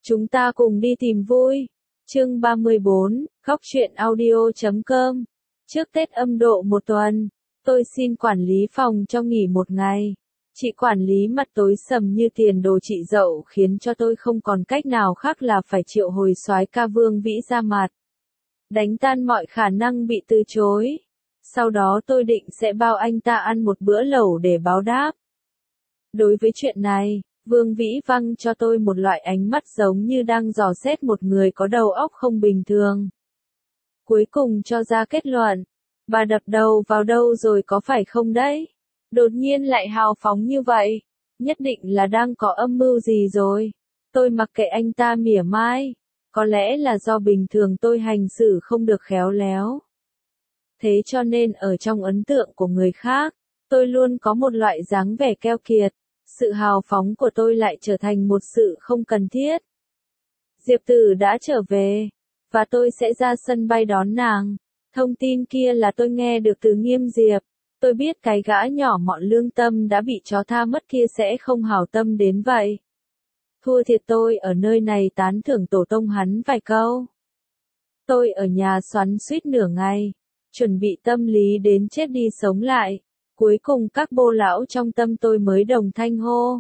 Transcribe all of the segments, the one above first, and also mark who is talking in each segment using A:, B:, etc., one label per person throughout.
A: Chúng ta cùng đi tìm vui. Chương 34, Góc truyện audio.com. Trước Tết âm độ một tuần, tôi xin quản lý phòng cho nghỉ một ngày. Chị quản lý mặt tối sầm như tiền đồ chị Dậu khiến cho tôi không còn cách nào khác là phải triệu hồi soái ca Vương Vĩ ra mặt. Đánh tan mọi khả năng bị từ chối. Sau đó tôi định sẽ bao anh ta ăn một bữa lẩu để báo đáp. Đối với chuyện này, Vương Vĩ văng cho tôi một loại ánh mắt giống như đang dò xét một người có đầu óc không bình thường. Cuối cùng cho ra kết luận, bà đập đầu vào đâu rồi có phải không đấy? Đột nhiên lại hào phóng như vậy, nhất định là đang có âm mưu gì rồi. Tôi mặc kệ anh ta mỉa mai, có lẽ là do bình thường tôi hành xử không được khéo léo. Thế cho nên ở trong ấn tượng của người khác, tôi luôn có một loại dáng vẻ keo kiệt. Sự hào phóng của tôi lại trở thành một sự không cần thiết. Diệp Tử đã trở về, và tôi sẽ ra sân bay đón nàng. Thông tin kia là tôi nghe được từ Nghiêm Diệp. Tôi biết cái gã nhỏ mọn lương tâm đã bị chó tha mất kia sẽ không hảo tâm đến vậy. Thua thiệt tôi ở nơi này tán thưởng tổ tông hắn vài câu. Tôi ở nhà xoắn suýt nửa ngày, chuẩn bị tâm lý đến chết đi sống lại. Cuối cùng các bô lão trong tâm tôi mới đồng thanh hô.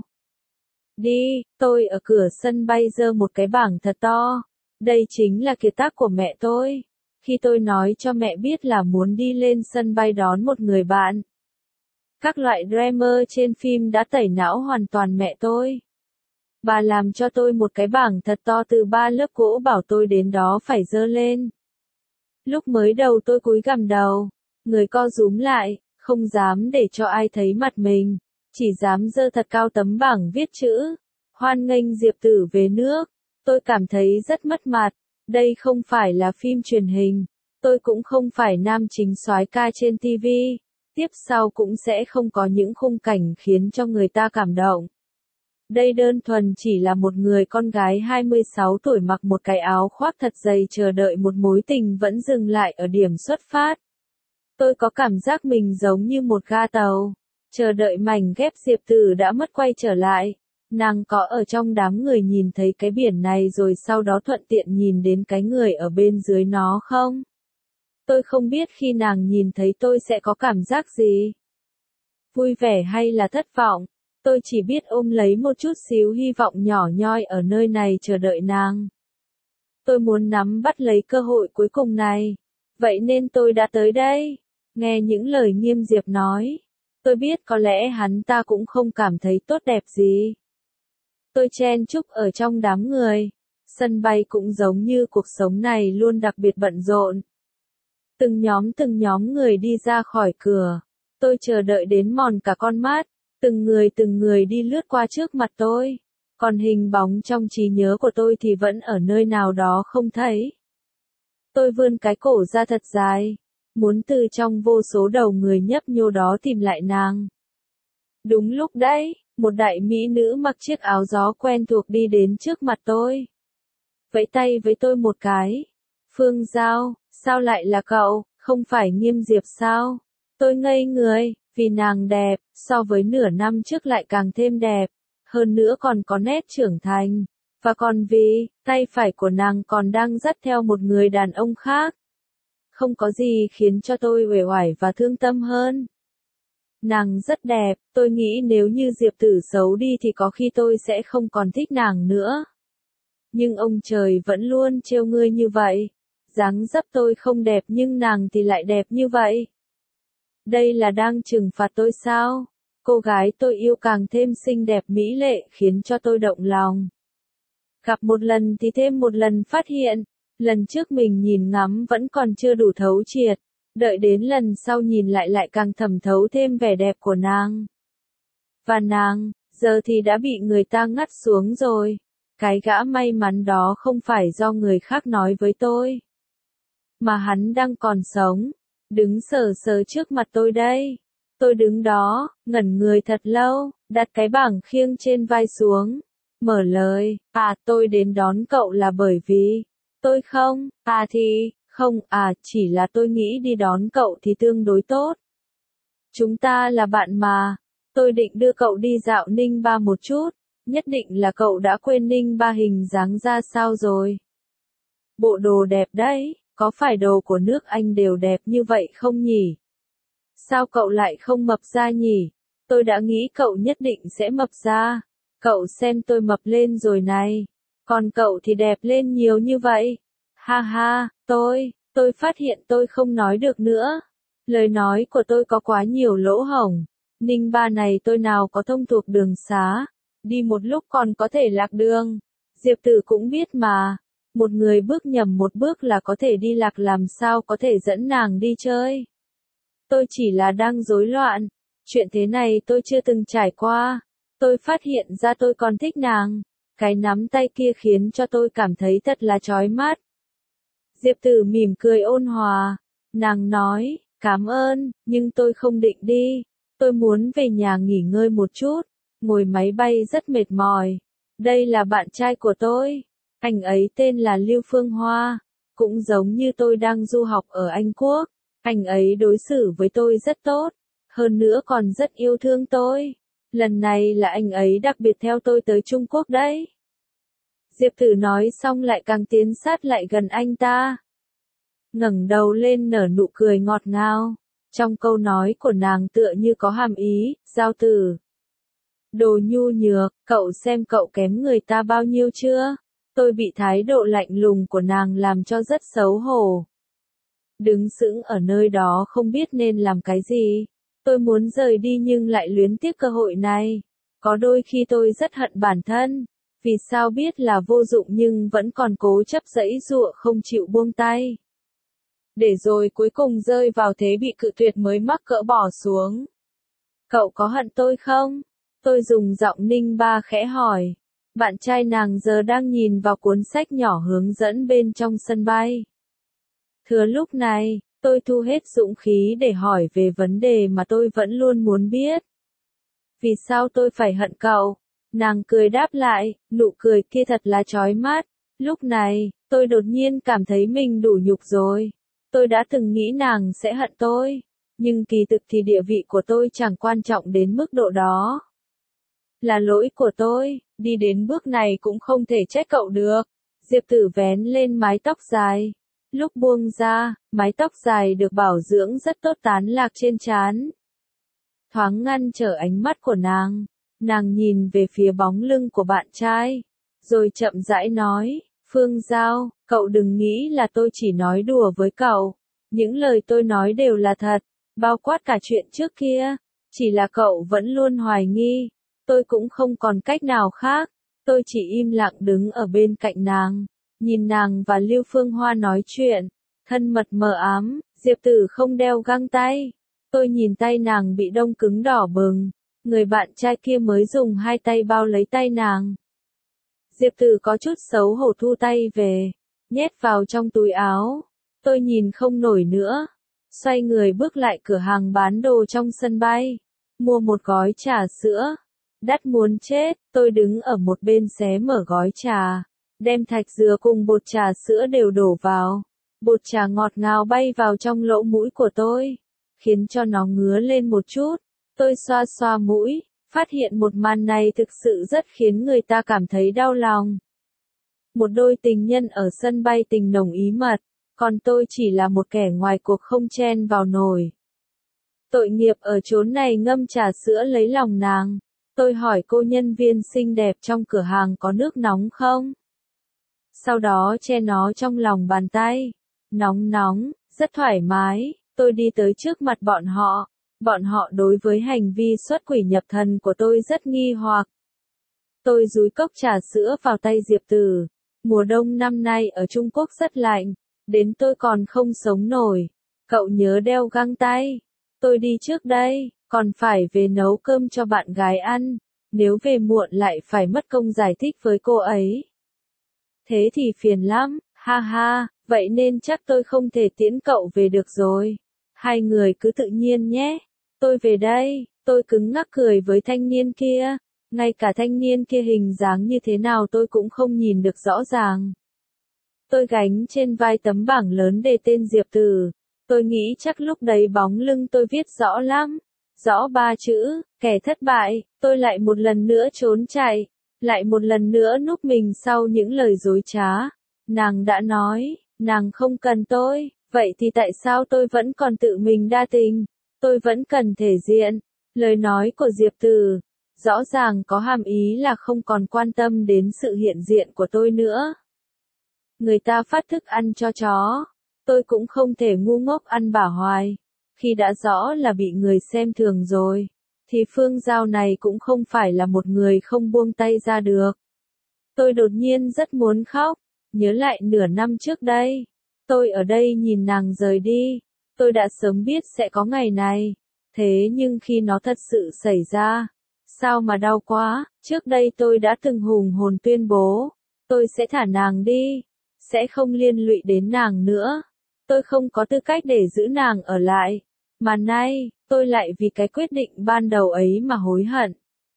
A: Đi, tôi ở cửa sân bay giơ một cái bảng thật to. Đây chính là kiệt tác của mẹ tôi. Khi tôi nói cho mẹ biết là muốn đi lên sân bay đón một người bạn. Các loại dreamer trên phim đã tẩy não hoàn toàn mẹ tôi. Bà làm cho tôi một cái bảng thật to từ 3 lớp gỗ bảo tôi đến đó phải giơ lên. Lúc mới đầu tôi cúi gằm đầu, người co rúm lại. Không dám để cho ai thấy mặt mình, chỉ dám giơ thật cao tấm bảng viết chữ, hoan nghênh Diệp Tử về nước. Tôi cảm thấy rất mất mặt, đây không phải là phim truyền hình, tôi cũng không phải nam chính soái ca trên TV, tiếp sau cũng sẽ không có những khung cảnh khiến cho người ta cảm động. Đây đơn thuần chỉ là một người con gái 26 tuổi mặc một cái áo khoác thật dày chờ đợi một mối tình vẫn dừng lại ở điểm xuất phát. Tôi có cảm giác mình giống như một ga tàu, chờ đợi mảnh ghép Diệp Tử đã mất quay trở lại. Nàng có ở trong đám người nhìn thấy cái biển này rồi sau đó thuận tiện nhìn đến cái người ở bên dưới nó không? Tôi không biết khi nàng nhìn thấy tôi sẽ có cảm giác gì. Vui vẻ hay là thất vọng, tôi chỉ biết ôm lấy một chút xíu hy vọng nhỏ nhoi ở nơi này chờ đợi nàng. Tôi muốn nắm bắt lấy cơ hội cuối cùng này, vậy nên tôi đã tới đây. Nghe những lời Nghiêm Diệp nói, tôi biết có lẽ hắn ta cũng không cảm thấy tốt đẹp gì. Tôi chen chúc ở trong đám người, sân bay cũng giống như cuộc sống này luôn đặc biệt bận rộn. Từng nhóm người đi ra khỏi cửa, tôi chờ đợi đến mòn cả con mắt, từng người đi lướt qua trước mặt tôi, còn hình bóng trong trí nhớ của tôi thì vẫn ở nơi nào đó không thấy. Tôi vươn cái cổ ra thật dài, muốn từ trong vô số đầu người nhấp nhô đó tìm lại nàng. Đúng lúc đấy, một đại mỹ nữ mặc chiếc áo gió quen thuộc đi đến trước mặt tôi. Vẫy tay với tôi một cái. Phương Giao, sao lại là cậu, không phải Nghiêm Diệp sao? Tôi ngây người, vì nàng đẹp, so với nửa năm trước lại càng thêm đẹp. Hơn nữa còn có nét trưởng thành. Và còn vì, tay phải của nàng còn đang dắt theo một người đàn ông khác. Không có gì khiến cho tôi uể oải và thương tâm hơn. Nàng rất đẹp, tôi nghĩ nếu như Diệp Tử xấu đi thì có khi tôi sẽ không còn thích nàng nữa. Nhưng ông trời vẫn luôn trêu ngươi như vậy. Dáng dấp tôi không đẹp nhưng nàng thì lại đẹp như vậy. Đây là đang trừng phạt tôi sao? Cô gái tôi yêu càng thêm xinh đẹp mỹ lệ khiến cho tôi động lòng. Gặp một lần thì thêm một lần phát hiện. Lần trước mình nhìn ngắm vẫn còn chưa đủ thấu triệt, đợi đến lần sau nhìn lại càng thẩm thấu thêm vẻ đẹp của nàng. Và nàng, giờ thì đã bị người ta ngắt xuống rồi. Cái gã may mắn đó không phải do người khác nói với tôi, mà hắn đang còn sống, đứng sờ sờ trước mặt tôi đây. Tôi đứng đó, ngẩn người thật lâu, đặt cái bảng khiêng trên vai xuống, mở lời, tôi đến đón cậu là bởi vì... Tôi không, không, chỉ là tôi nghĩ đi đón cậu thì tương đối tốt. Chúng ta là bạn mà, tôi định đưa cậu đi dạo Ninh Ba một chút, Nhất định là cậu đã quên Ninh Ba hình dáng ra sao rồi. Bộ đồ đẹp đấy, có phải đồ của nước Anh đều đẹp như vậy không nhỉ? Sao cậu lại không mập ra nhỉ? Tôi đã nghĩ cậu nhất định sẽ mập ra. Cậu xem tôi mập lên rồi này. Còn cậu thì đẹp lên nhiều như vậy. Ha ha, tôi phát hiện tôi không nói được nữa. Lời nói của tôi có quá nhiều lỗ hổng. Ninh Ba này tôi nào có thông thuộc đường xá. Đi một lúc còn có thể lạc đường. Diệp Tử cũng biết mà. Một người bước nhầm một bước là có thể đi lạc, làm sao có thể dẫn nàng đi chơi. Tôi chỉ là đang rối loạn. Chuyện thế này tôi chưa từng trải qua. Tôi phát hiện ra tôi còn thích nàng. Cái nắm tay kia khiến cho tôi cảm thấy thật là chói mắt. Diệp Tử mỉm cười ôn hòa. Nàng nói, cảm ơn, nhưng tôi không định đi. Tôi muốn về nhà nghỉ ngơi một chút. Ngồi máy bay rất mệt mỏi. Đây là bạn trai của tôi. Anh ấy tên là Lưu Phương Hoa. Cũng giống như tôi đang du học ở Anh Quốc. Anh ấy đối xử với tôi rất tốt. Hơn nữa còn rất yêu thương tôi. Lần này là anh ấy đặc biệt theo tôi tới Trung Quốc đấy. Diệp Tử nói xong lại càng tiến sát lại gần anh ta. Ngẩng đầu lên nở nụ cười ngọt ngào. Trong câu nói của nàng tựa như có hàm ý, Giao Tử. Đồ nhu nhược, cậu xem cậu kém người ta bao nhiêu chưa? Tôi bị thái độ lạnh lùng của nàng làm cho rất xấu hổ. Đứng sững ở nơi đó không biết nên làm cái gì. Tôi muốn rời đi nhưng lại luyến tiếc cơ hội này. Có đôi khi tôi rất hận bản thân. Vì sao biết là vô dụng nhưng vẫn còn cố chấp giãy giụa không chịu buông tay. Để rồi cuối cùng rơi vào thế bị cự tuyệt mới mắc cỡ bỏ xuống. Cậu có hận tôi không? Tôi dùng giọng Ninh Ba khẽ hỏi. Bạn trai nàng giờ đang nhìn vào cuốn sách nhỏ hướng dẫn bên trong sân bay. Thừa lúc này, tôi thu hết dũng khí để hỏi về vấn đề mà tôi vẫn luôn muốn biết. Vì sao tôi phải hận cậu? Nàng cười đáp lại, nụ cười kia thật là chói mắt. Lúc này, tôi đột nhiên cảm thấy mình đủ nhục rồi. Tôi đã từng nghĩ nàng sẽ hận tôi. Nhưng kỳ thực thì địa vị của tôi chẳng quan trọng đến mức độ đó. Là lỗi của tôi, đi đến bước này cũng không thể trách cậu được. Diệp Tử vén lên mái tóc dài. Lúc buông ra, mái tóc dài được bảo dưỡng rất tốt tán lạc trên trán. Thoáng ngăn trở ánh mắt của nàng. Nàng nhìn về phía bóng lưng của bạn trai. Rồi chậm rãi nói, Phương Giao, cậu đừng nghĩ là tôi chỉ nói đùa với cậu. Những lời tôi nói đều là thật, bao quát cả chuyện trước kia. Chỉ là cậu vẫn luôn hoài nghi. Tôi cũng không còn cách nào khác. Tôi chỉ im lặng đứng ở bên cạnh nàng. Nhìn nàng và Lưu Phương Hoa nói chuyện. Thân mật mờ ám, Diệp Tử không đeo găng tay. Tôi nhìn tay nàng bị đông cứng đỏ bừng. Người bạn trai kia mới dùng hai tay bao lấy tay nàng. Diệp Tử có chút xấu hổ thu tay về. Nhét vào trong túi áo. Tôi nhìn không nổi nữa. Xoay người bước lại cửa hàng bán đồ trong sân bay. Mua một gói trà sữa. Đắt muốn chết, tôi đứng ở một bên xé mở gói trà. Đem thạch dừa cùng bột trà sữa đều đổ vào. Bột trà ngọt ngào bay vào trong lỗ mũi của tôi. Khiến cho nó ngứa lên một chút. Tôi xoa xoa mũi. Phát hiện một màn này thực sự rất khiến người ta cảm thấy đau lòng. Một đôi tình nhân ở sân bay tình nồng ý mật. Còn tôi chỉ là một kẻ ngoài cuộc không chen vào nổi. Tội nghiệp ở chốn này ngâm trà sữa lấy lòng nàng. Tôi hỏi cô nhân viên xinh đẹp trong cửa hàng có nước nóng không? Sau đó che nó trong lòng bàn tay. Nóng nóng, rất thoải mái. Tôi đi tới trước mặt bọn họ. Bọn họ đối với hành vi xuất quỷ nhập thần của tôi rất nghi hoặc. Tôi dúi cốc trà sữa vào tay Diệp Tử. Mùa đông năm nay ở Trung Quốc rất lạnh. Đến tôi còn không sống nổi. Cậu nhớ đeo găng tay. Tôi đi trước đây, còn phải về nấu cơm cho bạn gái ăn. Nếu về muộn lại phải mất công giải thích với cô ấy. Thế thì phiền lắm, ha ha, vậy nên chắc tôi không thể tiễn cậu về được rồi. Hai người cứ tự nhiên nhé. Tôi về đây, tôi cứng ngắc cười với thanh niên kia. Ngay cả thanh niên kia hình dáng như thế nào tôi cũng không nhìn được rõ ràng. Tôi gánh trên vai tấm bảng lớn đề tên Diệp Tử. Tôi nghĩ chắc lúc đấy bóng lưng tôi viết rõ lắm. Rõ 3 chữ, kẻ thất bại, tôi lại một lần nữa trốn chạy. lại một lần nữa núp mình sau những lời dối trá. Nàng đã nói, nàng không cần tôi, vậy thì tại sao tôi vẫn còn tự mình đa tình? Tôi vẫn cần thể diện. Lời nói của Diệp Từ, rõ ràng có hàm ý là không còn quan tâm đến sự hiện diện của tôi nữa. Người ta phát thức ăn cho chó, tôi cũng không thể ngu ngốc ăn bả hoài. Khi đã rõ là bị người xem thường rồi, thì Phương Giao này cũng không phải là một người không buông tay ra được. Tôi đột nhiên rất muốn khóc, nhớ lại nửa năm trước đây. Tôi ở đây nhìn nàng rời đi, tôi đã sớm biết sẽ có ngày này. Thế nhưng khi nó thật sự xảy ra, sao mà đau quá, trước đây tôi đã từng hùng hồn tuyên bố, tôi sẽ thả nàng đi, sẽ không liên lụy đến nàng nữa. Tôi không có tư cách để giữ nàng ở lại, mà nay, tôi lại vì cái quyết định ban đầu ấy mà hối hận.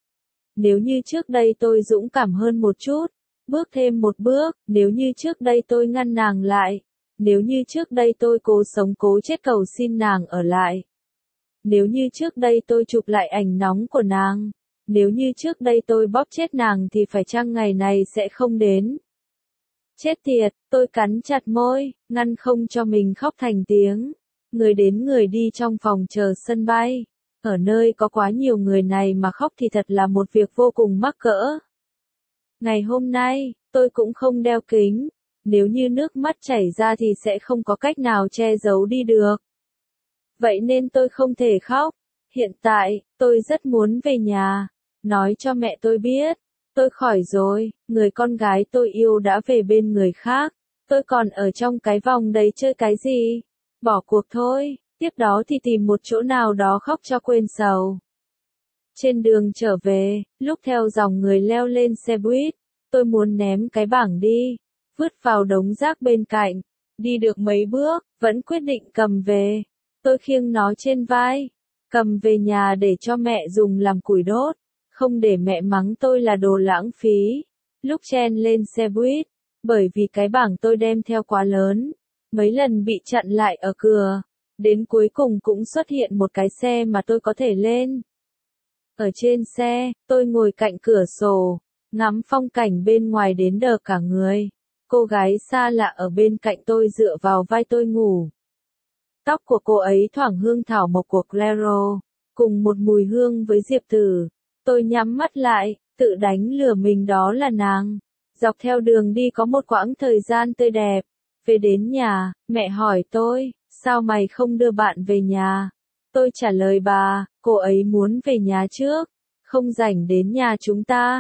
A: Nếu như trước đây tôi dũng cảm hơn một chút, bước thêm một bước, nếu như trước đây tôi ngăn nàng lại, nếu như trước đây tôi cố sống cố chết cầu xin nàng ở lại, nếu như trước đây tôi chụp lại ảnh nóng của nàng, nếu như trước đây tôi bóp chết nàng thì phải chăng ngày này sẽ không đến. Chết tiệt, tôi cắn chặt môi, ngăn không cho mình khóc thành tiếng. Người đến người đi trong phòng chờ sân bay. Ở nơi có quá nhiều người này mà khóc thì thật là một việc vô cùng mắc cỡ. Ngày hôm nay, tôi cũng không đeo kính. Nếu như nước mắt chảy ra thì sẽ không có cách nào che giấu đi được. Vậy nên tôi không thể khóc. Hiện tại, tôi rất muốn về nhà. Nói cho mẹ tôi biết. Tôi khỏi rồi, người con gái tôi yêu đã về bên người khác. Tôi còn ở trong cái vòng đấy chơi cái gì? Bỏ cuộc thôi, tiếp đó thì tìm một chỗ nào đó khóc cho quên sầu. Trên đường trở về, lúc theo dòng người leo lên xe buýt, tôi muốn ném cái bảng đi, vứt vào đống rác bên cạnh. Đi được mấy bước, vẫn quyết định cầm về. Tôi khiêng nó trên vai, cầm về nhà để cho mẹ dùng làm củi đốt. Không để mẹ mắng tôi là đồ lãng phí. Lúc chen lên xe buýt, bởi vì cái bảng tôi đem theo quá lớn, mấy lần bị chặn lại ở cửa, đến cuối cùng cũng xuất hiện một cái xe mà tôi có thể lên. Ở trên xe, tôi ngồi cạnh cửa sổ, ngắm phong cảnh bên ngoài đến đờ cả người. Cô gái xa lạ ở bên cạnh tôi dựa vào vai tôi ngủ. Tóc của cô ấy thoảng hương thảo mộc của Clairo, cùng một mùi hương với Diệp Tử. Tôi nhắm mắt lại, tự đánh lừa mình đó là nàng. Dọc theo đường đi có một quãng thời gian tươi đẹp. Về đến nhà, mẹ hỏi tôi, sao mày không đưa bạn về nhà? Tôi trả lời bà, cô ấy muốn về nhà trước, không rảnh đến nhà chúng ta.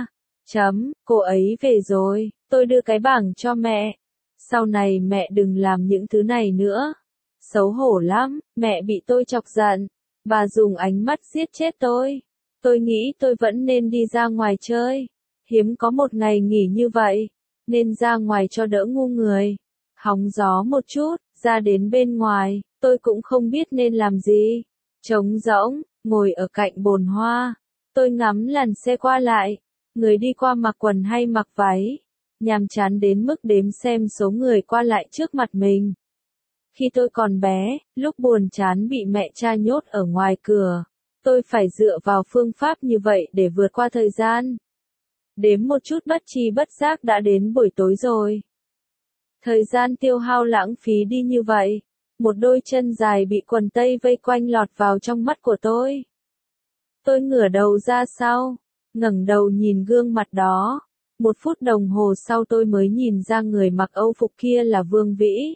A: Cô ấy về rồi, tôi đưa cái bảng cho mẹ. Sau này mẹ đừng làm những thứ này nữa. Xấu hổ lắm, mẹ bị tôi chọc giận. Bà dùng ánh mắt giết chết tôi. Tôi nghĩ tôi vẫn nên đi ra ngoài chơi. Hiếm có một ngày nghỉ như vậy, nên ra ngoài cho đỡ ngu người. Hóng gió một chút, ra đến bên ngoài, tôi cũng không biết nên làm gì. Trống rỗng, ngồi ở cạnh bồn hoa. Tôi ngắm làn xe qua lại, người đi qua mặc quần hay mặc váy. Nhàm chán đến mức đếm xem số người qua lại trước mặt mình. Khi tôi còn bé, lúc buồn chán bị mẹ cha nhốt ở ngoài cửa, tôi phải dựa vào phương pháp như vậy để vượt qua thời gian. Đếm một chút bất tri bất giác đã đến buổi tối rồi. Thời gian tiêu hao lãng phí đi như vậy. Một đôi chân dài bị quần tây vây quanh lọt vào trong mắt của tôi. Tôi ngửa đầu ra sau, ngẩng đầu nhìn gương mặt đó. 1 phút đồng hồ sau tôi mới nhìn ra người mặc âu phục kia là Vương Vĩ.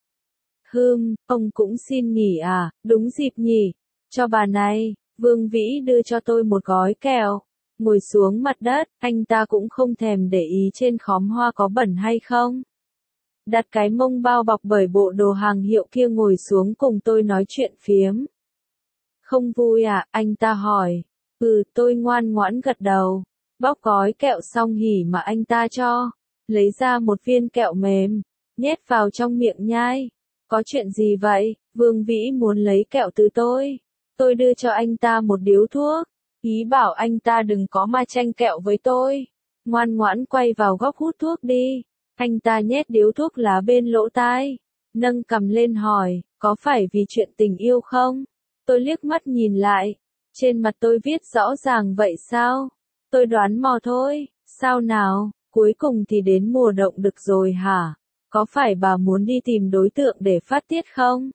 A: Ông cũng xin nghỉ à, đúng dịp nhỉ. Cho bà này, Vương Vĩ đưa cho tôi một gói kẹo. Ngồi xuống mặt đất, anh ta cũng không thèm để ý trên khóm hoa có bẩn hay không. Đặt cái mông bao bọc bởi bộ đồ hàng hiệu kia ngồi xuống cùng tôi nói chuyện phiếm. Không vui à, anh ta hỏi. Tôi ngoan ngoãn gật đầu. Bóc gói kẹo xong hỉ mà anh ta cho. Lấy ra một viên kẹo mềm, nhét vào trong miệng nhai. Có chuyện gì vậy? Vương Vĩ muốn lấy kẹo từ tôi. Tôi đưa cho anh ta một điếu thuốc. Ý bảo anh ta đừng có mà tranh kẹo với tôi. Ngoan ngoãn quay vào góc hút thuốc đi. Anh ta nhét điếu thuốc lá bên lỗ tai. Nâng cằm lên hỏi, có phải vì chuyện tình yêu không? Tôi liếc mắt nhìn lại. Trên mặt tôi viết rõ ràng vậy sao? Tôi đoán mò thôi. Sao nào, cuối cùng thì đến mùa động đực rồi hả? Có phải bà muốn đi tìm đối tượng để phát tiết không?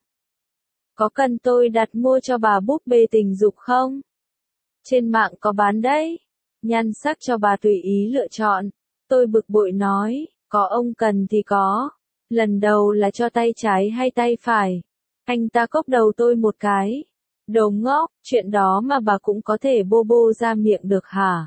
A: Có cần tôi đặt mua cho bà búp bê tình dục không? Trên mạng có bán đấy. Nhan sắc cho bà tùy ý lựa chọn. Tôi bực bội nói, có ông cần thì có. Lần đầu là cho tay trái hay tay phải? Anh ta cốc đầu tôi một cái. Đồ ngốc, chuyện đó mà bà cũng có thể bô bô ra miệng được hả?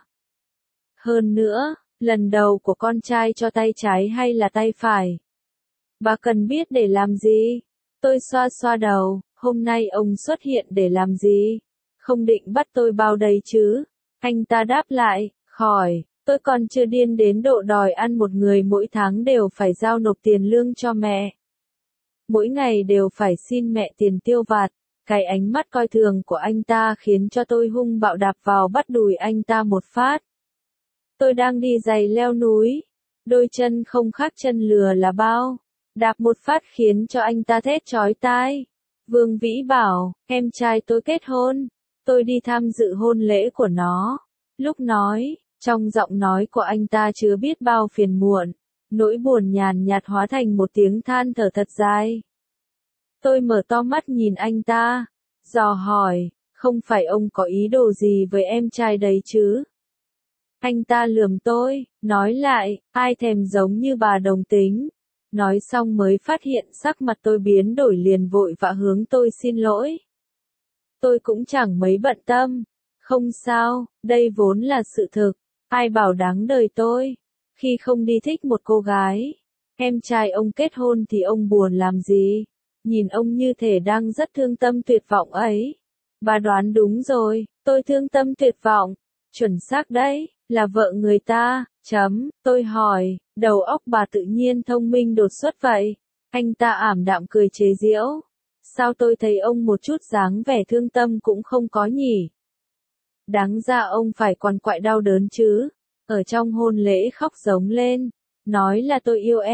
A: Hơn nữa, lần đầu của con trai cho tay trái hay là tay phải? Bà cần biết để làm gì? Tôi xoa xoa đầu, hôm nay ông xuất hiện để làm gì? Không định bắt tôi bao đầy chứ? Anh ta đáp lại, khỏi, tôi còn chưa điên đến độ đòi ăn một người mỗi tháng đều phải giao nộp tiền lương cho mẹ. Mỗi ngày đều phải xin mẹ tiền tiêu vặt. Cái ánh mắt coi thường của anh ta khiến cho tôi hung bạo đạp vào bắt đùi anh ta một phát. Tôi đang đi giày leo núi. Đôi chân không khác chân lừa là bao. Đạp một phát khiến cho anh ta thét chói tai. Vương Vĩ bảo, em trai tôi kết hôn. Tôi đi tham dự hôn lễ của nó. Lúc nói, trong giọng nói của anh ta chứa biết bao phiền muộn. Nỗi buồn nhàn nhạt hóa thành một tiếng than thở thật dài. Tôi mở to mắt nhìn anh ta. Dò hỏi, không phải ông có ý đồ gì với em trai đấy chứ? Anh ta lườm tôi, nói lại, ai thèm giống như bà đồng tính. Nói xong mới phát hiện sắc mặt tôi biến đổi liền vội vã hướng tôi xin lỗi. Tôi cũng chẳng mấy bận tâm. Không sao, đây vốn là sự thực. Ai bảo đáng đời tôi. Khi không đi thích một cô gái. Em trai ông kết hôn thì ông buồn làm gì? Nhìn ông như thể đang rất thương tâm tuyệt vọng ấy. Bà đoán đúng rồi, tôi thương tâm tuyệt vọng. Chuẩn xác đấy, là vợ người ta, tôi hỏi, đầu óc bà tự nhiên thông minh đột xuất vậy. Anh ta ảm đạm cười chế giễu. Sao tôi thấy ông một chút dáng vẻ thương tâm cũng không có nhỉ? Đáng ra ông phải quằn quại đau đớn chứ. Ở trong hôn lễ khóc giống lên. Nói là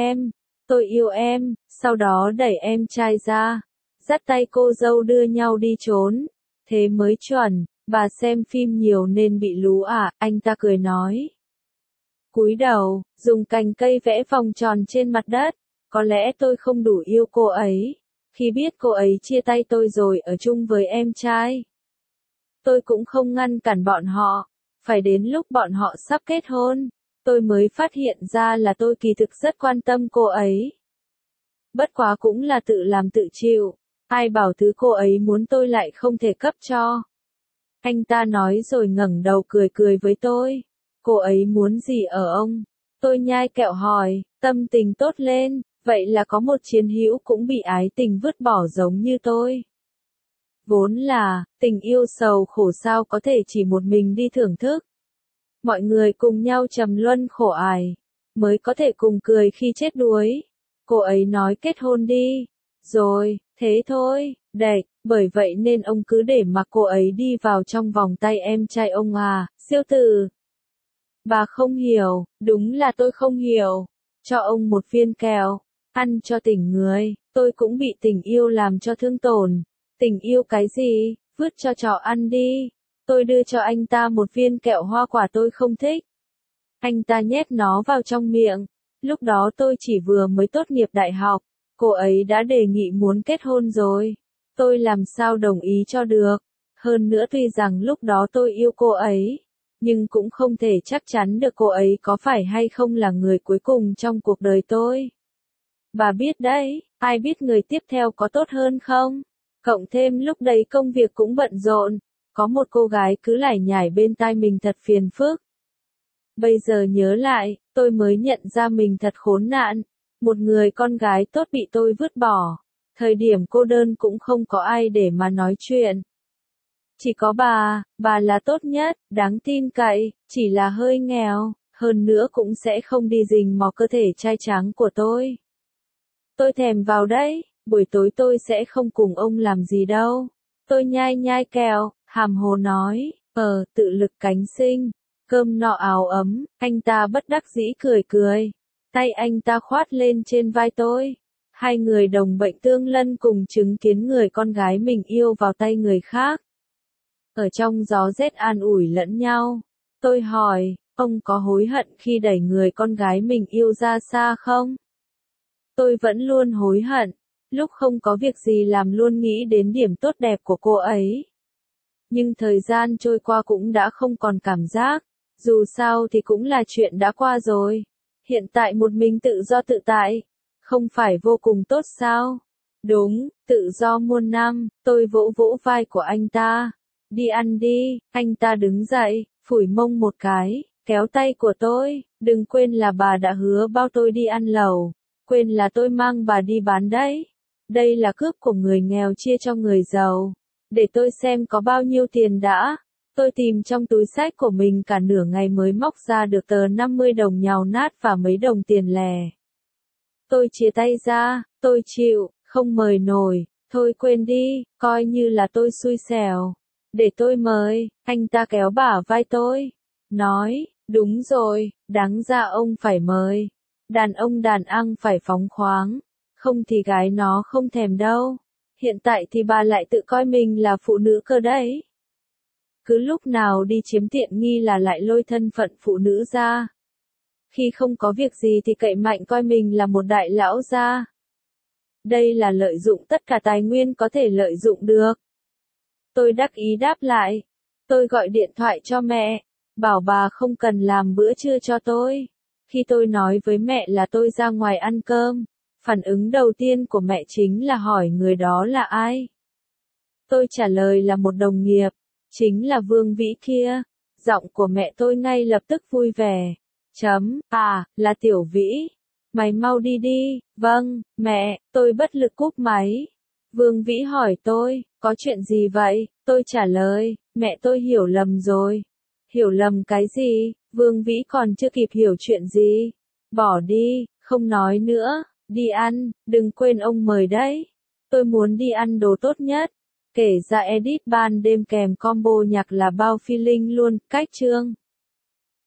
A: tôi yêu em, sau đó đẩy em trai ra. Dắt tay cô dâu đưa nhau đi trốn. Thế mới chuẩn, bà xem phim nhiều nên bị lú à, anh ta cười nói. Cúi đầu, dùng cành cây vẽ vòng tròn trên mặt đất. Có lẽ tôi không đủ yêu cô ấy. Khi biết cô ấy chia tay tôi rồi ở chung với em trai. Tôi cũng không ngăn cản bọn họ. Phải đến lúc bọn họ sắp kết hôn, tôi mới phát hiện ra là tôi kỳ thực rất quan tâm cô ấy. Bất quá cũng là tự làm tự chịu. Ai bảo thứ cô ấy muốn tôi lại không thể cấp cho. Anh ta nói rồi ngẩng đầu cười cười với tôi. Cô ấy muốn gì ở ông? Tôi nhai kẹo hỏi, tâm tình tốt lên, vậy là có một chiến hữu cũng bị ái tình vứt bỏ giống như tôi. Vốn là, tình yêu sầu khổ sao có thể chỉ một mình đi thưởng thức. Mọi người cùng nhau trầm luân khổ ải, mới có thể cùng cười khi chết đuối. Cô ấy nói kết hôn đi. Rồi, thế thôi, đệch, bởi vậy nên ông cứ để mặc cô ấy đi vào trong vòng tay em trai ông à, siêu tử. Bà không hiểu, đúng là tôi không hiểu. Cho ông một viên kẹo, ăn cho tỉnh người, tôi cũng bị tình yêu làm cho thương tổn. Tình yêu cái gì, vứt cho chó ăn đi. Tôi đưa cho anh ta một viên kẹo hoa quả tôi không thích. Anh ta nhét nó vào trong miệng. Lúc đó tôi chỉ vừa mới tốt nghiệp đại học. Cô ấy đã đề nghị muốn kết hôn rồi. Tôi làm sao đồng ý cho được. Hơn nữa tuy rằng lúc đó tôi yêu cô ấy. Nhưng cũng không thể chắc chắn được cô ấy có phải hay không là người cuối cùng trong cuộc đời tôi. Bà biết đấy, ai biết người tiếp theo có tốt hơn không? Cộng thêm lúc đấy công việc cũng bận rộn. Có một cô gái cứ lải nhải bên tai mình thật phiền phức. Bây giờ nhớ lại, tôi mới nhận ra mình thật khốn nạn. Một người con gái tốt bị tôi vứt bỏ. Thời điểm cô đơn cũng không có ai để mà nói chuyện. Chỉ có bà là tốt nhất, đáng tin cậy, chỉ là hơi nghèo, hơn nữa cũng sẽ không đi rình mò cơ thể trai tráng của tôi. Tôi thèm vào đấy, buổi tối tôi sẽ không cùng ông làm gì đâu. Tôi nhai nhai kẹo, hàm hồ nói, tự lực cánh sinh, cơm no áo ấm, anh ta bất đắc dĩ cười cười. Tay anh ta khoát lên trên vai tôi. Hai người đồng bệnh tương lân cùng chứng kiến người con gái mình yêu vào tay người khác. Ở trong gió rét an ủi lẫn nhau. Tôi hỏi, Ông có hối hận khi đẩy người con gái mình yêu ra xa không? Tôi vẫn luôn hối hận, lúc không có việc gì làm luôn nghĩ đến điểm tốt đẹp của cô ấy. Nhưng thời gian trôi qua cũng đã không còn cảm giác, dù sao thì cũng là chuyện đã qua rồi. Hiện tại một mình tự do tự tại, không phải vô cùng tốt sao? Đúng, tự do muôn năm, tôi vỗ vỗ vai của anh ta. Đi ăn đi, anh ta đứng dậy, phủi mông một cái, kéo tay của tôi, đừng quên là bà đã hứa bao tôi đi ăn lẩu, quên là tôi mang bà đi bán đấy. Đây là cướp của người nghèo chia cho người giàu. Để tôi xem có bao nhiêu tiền đã. Tôi tìm trong túi xách của mình cả nửa ngày mới móc ra được tờ 50 đồng nhàu nát và mấy đồng tiền lẻ. Tôi chia tay ra, tôi chịu, không mời nổi, thôi quên đi, coi như là tôi xui xẻo. Để tôi mời, anh ta kéo bả vai tôi, nói, đúng rồi, đáng ra ông phải mời. Đàn ông đàn ăn phải phóng khoáng, không thì gái nó không thèm đâu. Hiện tại thì bà lại tự coi mình là phụ nữ cơ đấy. Cứ lúc nào đi chiếm tiện nghi là lại lôi thân phận phụ nữ ra. Khi không có việc gì thì cậy mạnh coi mình là một đại lão gia. Đây là lợi dụng tất cả tài nguyên có thể lợi dụng được. Tôi đắc ý đáp lại. Tôi gọi điện thoại cho mẹ, bảo bà không cần làm bữa trưa cho tôi. Khi tôi nói với mẹ là tôi ra ngoài ăn cơm, phản ứng đầu tiên của mẹ chính là hỏi người đó là ai. Tôi trả lời là một đồng nghiệp, chính là Vương Vĩ kia. Giọng của mẹ tôi ngay lập tức vui vẻ. Là Tiểu Vĩ. Mày mau đi đi. Vâng, mẹ, tôi bất lực cúp máy. Vương Vĩ hỏi tôi, có chuyện gì vậy? Tôi trả lời, mẹ tôi hiểu lầm rồi. Hiểu lầm cái gì? Vương Vĩ còn chưa kịp hiểu chuyện gì. Bỏ đi, không nói nữa, đi ăn, đừng quên ông mời đấy. Tôi muốn đi ăn đồ tốt nhất. Kể ra edit ban đêm kèm combo nhạc là bao feeling luôn, cách chương.